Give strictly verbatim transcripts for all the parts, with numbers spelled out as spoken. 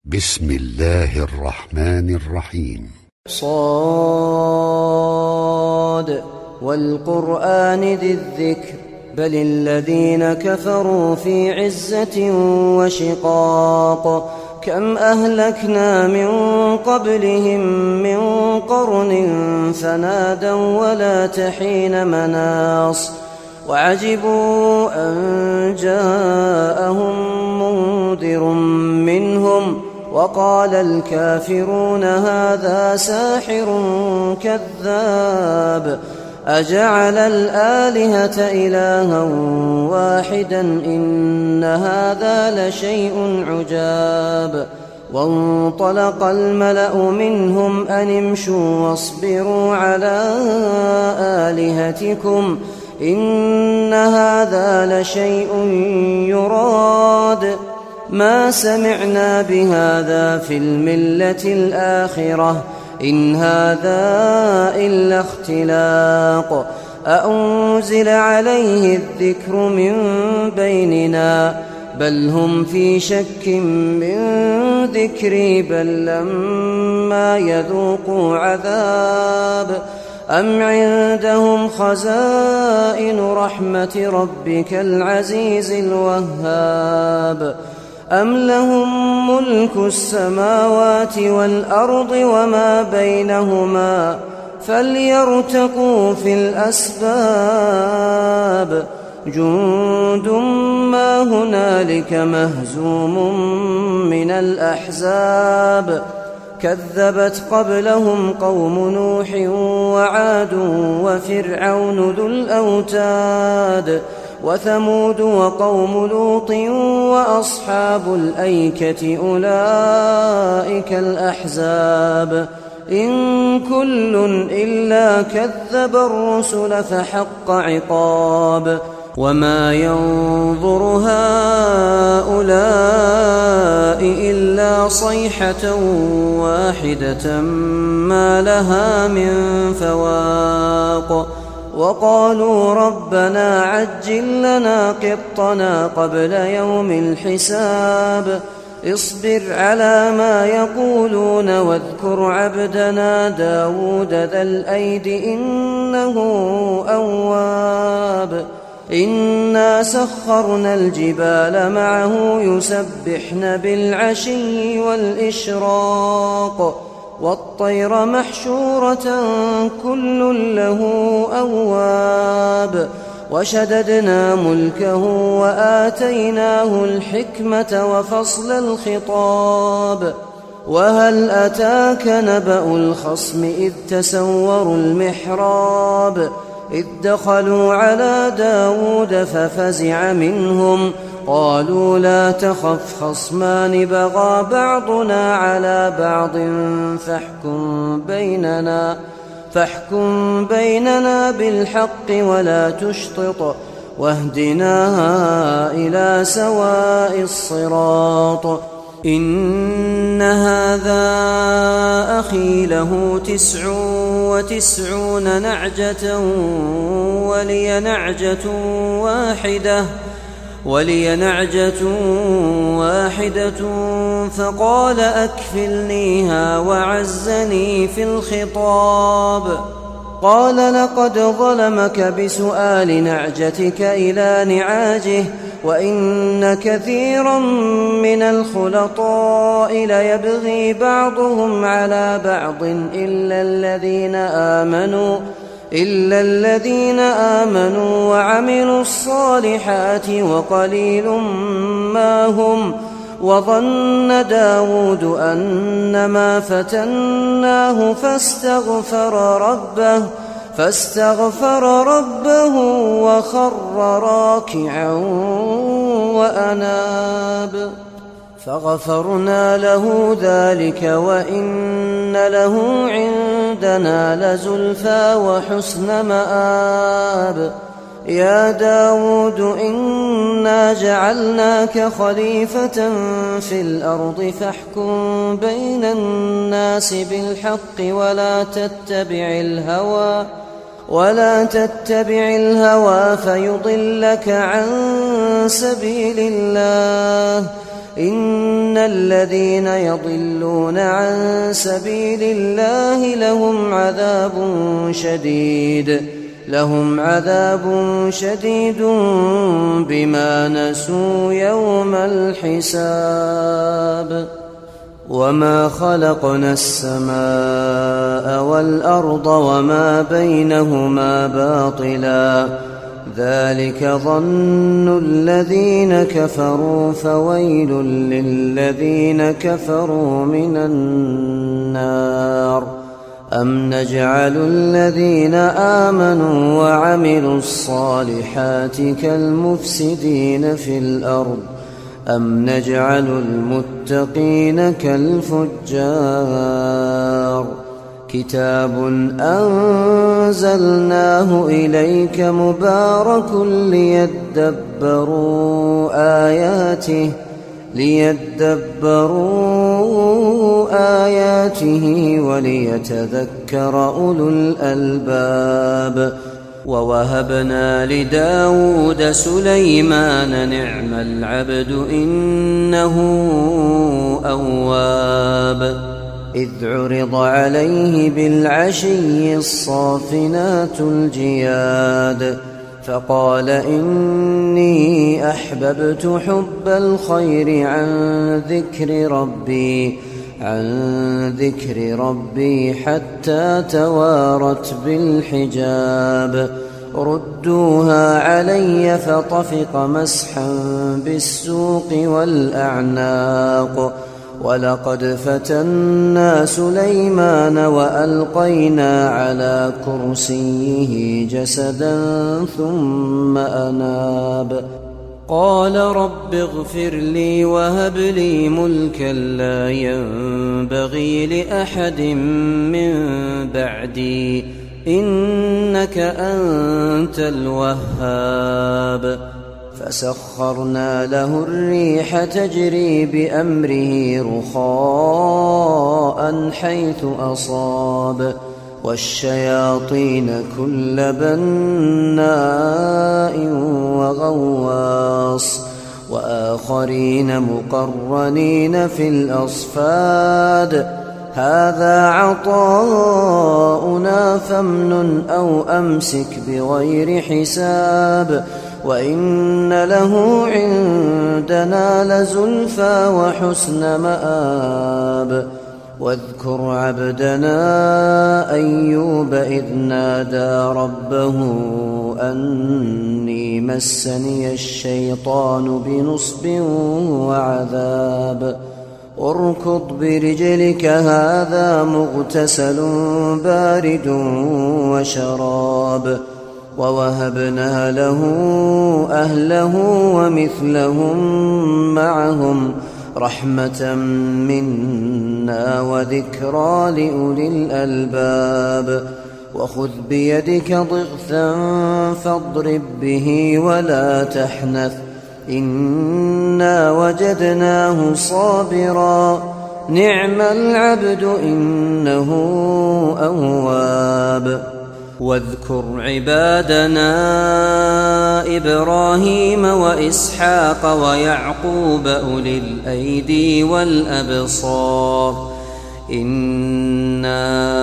بسم الله الرحمن الرحيم. صاد والقرآن ذي الذكر بل الذين كفروا في عزة وشقاق كم أهلكنا من قبلهم من قرن فنادوا ولا تحين مناص وعجبوا أن جاءهم منذر منهم وقال الكافرون هذا ساحر كذاب أجعل الآلهة إلها واحدا إن هذا لشيء عجاب وانطلق الملأ منهم أن امشوا واصبروا على آلهتكم إن هذا لشيء يراد ما سمعنا بهذا في الملة الآخرة إن هذا إلا اختلاق أأنزل عليه الذكر من بيننا بل هم في شك من ذكري بل لما يذوقوا عذاب أم عندهم خزائن رحمة ربك العزيز الوهاب أم لهم ملك السماوات والأرض وما بينهما فليرتقوا في الأسباب جند ما هنالك مهزوم من الأحزاب كذبت قبلهم قوم نوح وعاد وفرعون ذو الأوتاد وثمود وقوم لوط وأصحاب الأيكة أولئك الأحزاب إن كل إلا كذب الرسل فحق عقاب وما ينظر هؤلاء إلا صيحة واحدة ما لها من فواق وقالوا ربنا عجل لنا قطنا قبل يوم الحساب اصبر على ما يقولون واذكر عبدنا داود ذا الأيد إنه أواب إنا سخرنا الجبال معه يسبحن بالعشي والإشراق والطير محشورة كل له أواب وشددنا ملكه وآتيناه الحكمة وفصل الخطاب وهل أتاك نبأ الخصم إذ تسوروا المحراب إذ دخلوا على داود ففزع منهم قالوا لا تخف خصمان بغى بعضنا على بعض فاحكم بيننا فاحكم بيننا بالحق ولا تشطط واهدنا إلى سواء الصراط إن هذا أخي له تسع وتسعون نعجة ولي نعجة واحدة ولي نعجة واحدة فقال أكفلنيها وعزني في الخطاب قال لقد ظلمك بسؤال نعجتك إلى نعاجه وإن كثيرا من الخلطاء ليبغي بعضهم على بعض إلا الذين آمنوا إلا الذين آمنوا وعملوا الصالحات وقليل ما هم وظن داود أنما فتناه فاستغفر ربه فاستغفر ربه وخر راكعا وأناب فغفرنا له ذلك وإن له عندنا لزلفى وحسن مآب يا داود إنا جعلناك خليفة في الأرض فاحكم بين الناس بالحق ولا تتبع الهوى ولا تتبع الهوى فيضلك عن سبيل الله إن الذين يضلون عن سبيل الله لهم عذاب شديد لهم عذاب شديد بما نسوا يوم الحساب وما خلقنا السماء والأرض وما بينهما باطلا ذلك ظن الذين كفروا فويل للذين كفروا من النار أم نجعل الذين آمنوا وعملوا الصالحات كالمفسدين في الأرض أم نجعل المتقين كالفجار كتاب أنزلناه إليك مبارك ليدبروا آياته ليدبروا آياته وليتذكر أولو الألباب ووهبنا لداود سليمان نعم العبد إنه أواب إذ عرض عليه بالعشي الصافنات الجياد فقال إني أحببت حب الخير عن ذكر ربي عن ذكر ربي حتى توارت بالحجاب ردوها علي فطفق مسحا بالسوق والأعناق ولقد فتنا سليمان وألقينا على كرسيه جسدا ثم أناب قال رب اغفر لي وهب لي ملكا لا ينبغي لأحد من بعدي إنك أنت الوهاب فسخرنا له الريح تجري بأمره رخاء حيث أصاب والشياطين كل بناء وغواص وآخرين مقرنين في الأصفاد هذا عطاؤنا فامنن أو أمسك بغير حساب وإن له عندنا لزلفى وحسن مآب واذكر عبدنا أيوب إذ نادى ربه أني مسني الشيطان بنصب وعذاب اركض برجلك هذا مغتسل بارد وشراب ووهبنا له أهله ومثلهم معهم رحمة منا وذكرى لأولي الألباب وخذ بيدك ضغثا فاضرب به ولا تحنث إنا وجدناه صابرا نعم العبد إنه أواب واذكر عبادنا إبراهيم وإسحاق ويعقوب أولي الأيدي والأبصار إنا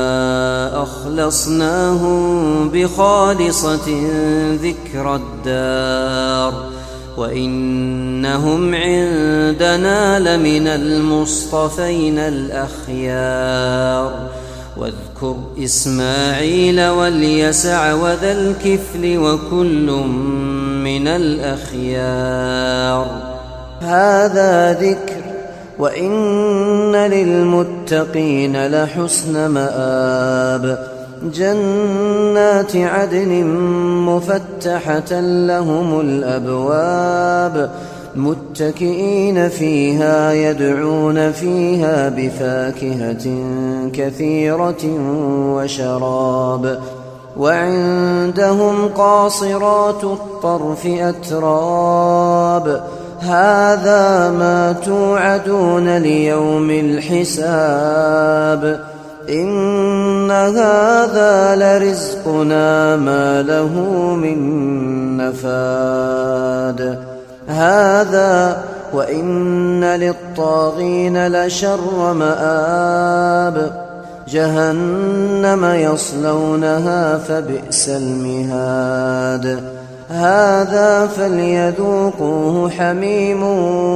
أخلصناهم بخالصة ذكر الدار وإنهم عندنا لمن المصطفين الأخيار واذكر إسماعيل واليسع وذا الكفل وكل من الأخيار هذا ذكر وإن للمتقين لحسن مآب جنات عدن مفتحة لهم الأبواب متكئين فيها يدعون فيها بفاكهة كثيرة وشراب وعندهم قاصرات الطرف أتراب هذا ما توعدون ليوم الحساب إن هذا لرزقنا ما له من نفاد هذا وإن للطاغين لشر مآب جهنم يصلونها فبئس المهاد هذا فليذوقوه حميم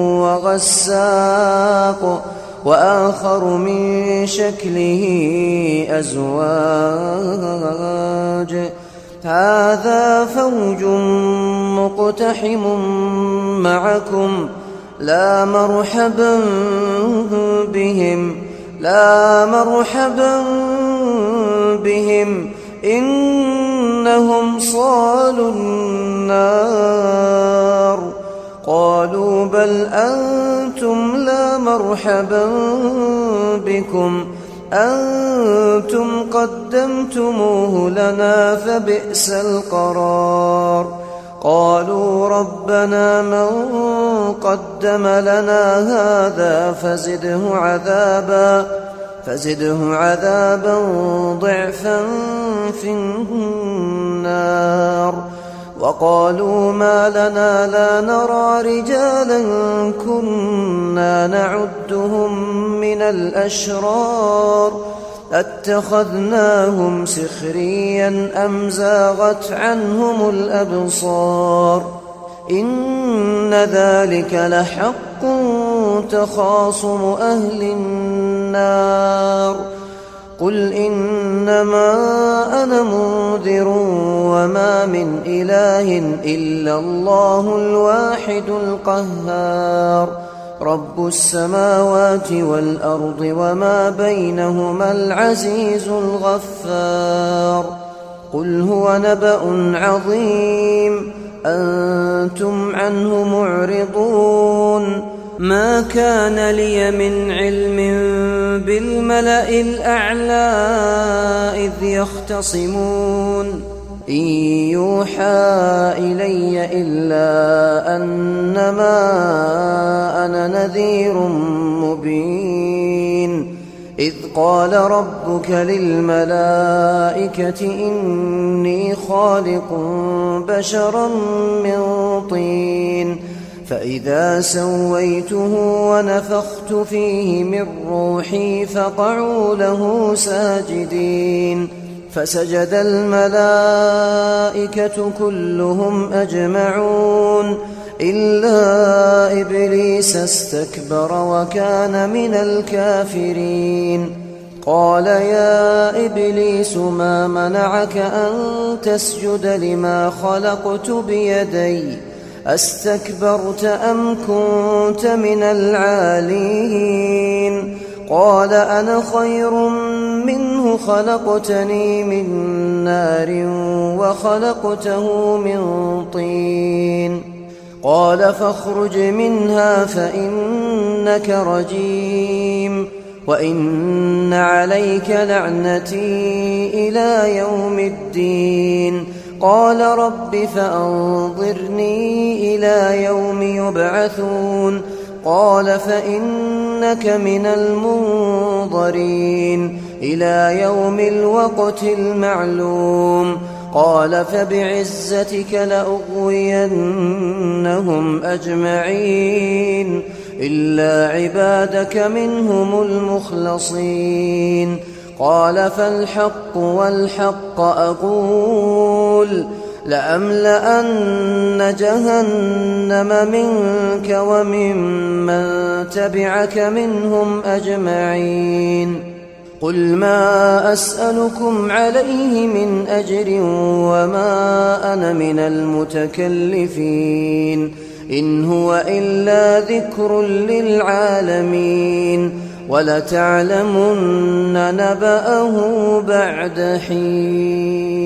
وغساق وآخر من شكله أزواج هذا فوج مقتحم معكم لا مرحبا بهم لا مرحبا بهم إنهم صالوا النار قالوا بل أنتم لا مرحبا بكم أنتم قدمتموه لنا فبئس القرار قالوا ربنا من قدم لنا هذا فزده عذابا فزده عذابا ضعفا في النار وقالوا ما لنا لا نرى رجالا كنا نعدهم من الأشرار اتخذناهم سخريا أم زاغت عنهم الأبصار إن ذلك لحق تخاصم أهل النار قل إنما أنا منذر وما من إله إلا الله الواحد القهار رب السماوات والأرض وما بينهما العزيز الغفار قل هو نبأ عظيم أنتم عنه معرضون ما كان لي من علم بالملأ الأعلى إذ يختصمون إن يوحى إلي إلا أنما أنا نذير مبين إذ قال ربك للملائكة إني خالق بشرا من طين فإذا سويته ونفخت فيه من روحي فقعوا له ساجدين فسجد الملائكة كلهم أجمعون إلا إبليس استكبر وكان من الكافرين قال يا إبليس ما منعك أن تسجد لما خلقت بيدي أستكبرت أم كنت من العالين قال أنا خير منه خلقتني من نار وخلقته من طين قال فاخرج منها فإنك رجيم وإن عليك لعنتي إلى يوم الدين قال رب فأنظرني إلى يوم يبعثون قال فإنك من المنظرين إلى يوم الوقت المعلوم قال فبعزتك لأغوينهم أجمعين إلا عبادك منهم المخلصين قال فالحق والحق أقول لأملأن جهنم منك وممن تبعك منهم أجمعين قل ما أسألكم عليه من أجر وما أنا من المتكلفين إن هو إلا ذكر للعالمين ولتعلمن نبأه بعد حين